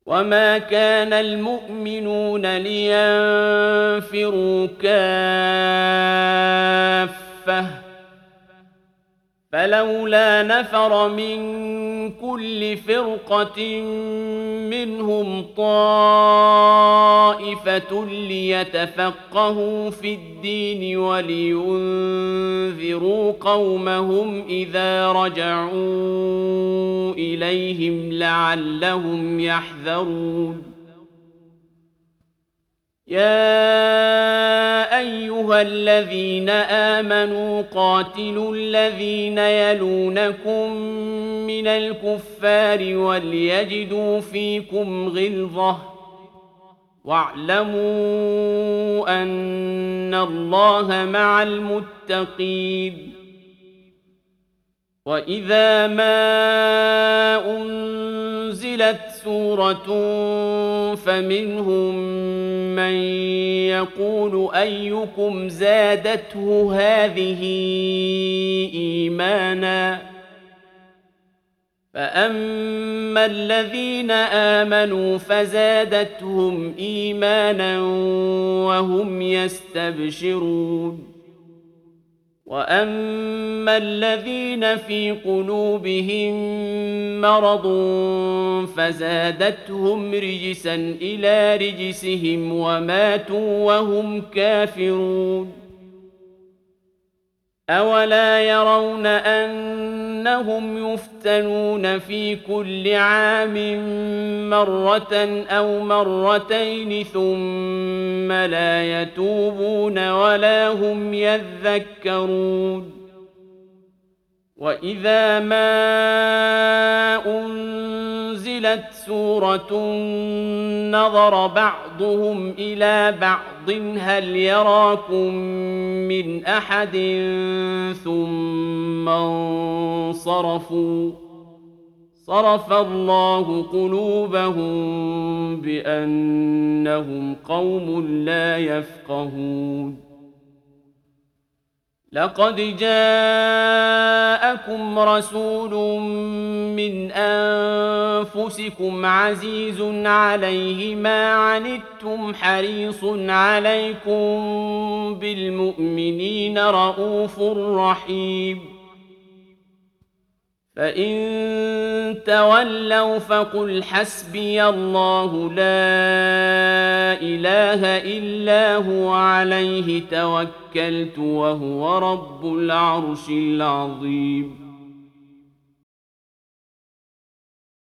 وما كان المؤمنون لينفروا كافة فلولا نفر من كل فرقة منهم طائفة ليتفقهوا في الدين ولينذروا قومهم إذا رجعوا إليهم لعلهم يحذرون يا أيها الذين آمنوا قاتلوا الذين يلونكم من الكفار وليجدوا فيكم غلظة واعلموا أن الله مع المتقين وإذا ما أنزلت سورة فمنهم من يقول أيكم زادته هذه إيمانا فأما الذين آمنوا فزادتهم إيمانا وهم يستبشرون وأما الذين في قلوبهم مرض فزادتهم رجسا إلى رجسهم وماتوا وهم كافرون أولا يرون أنهم يفتنون في كل عام مرة أو مرتين ثم لا يتوبون ولا هم يذكرون وإذا ما أنزلت سورة نظر بعضهم إلى بعض هل يراكم من أحد ثم انصرفوا صرف الله قلوبهم بأنهم قوم لا يفقهون لقد جاءكم رسول من أنفسكم عزيز عليه ما عنتم حريص عليكم بالمؤمنين رءوف رحيم فإن تولوا فقل حسبي الله لا إله إلا هو عليه توكلت وهو رب العرش العظيم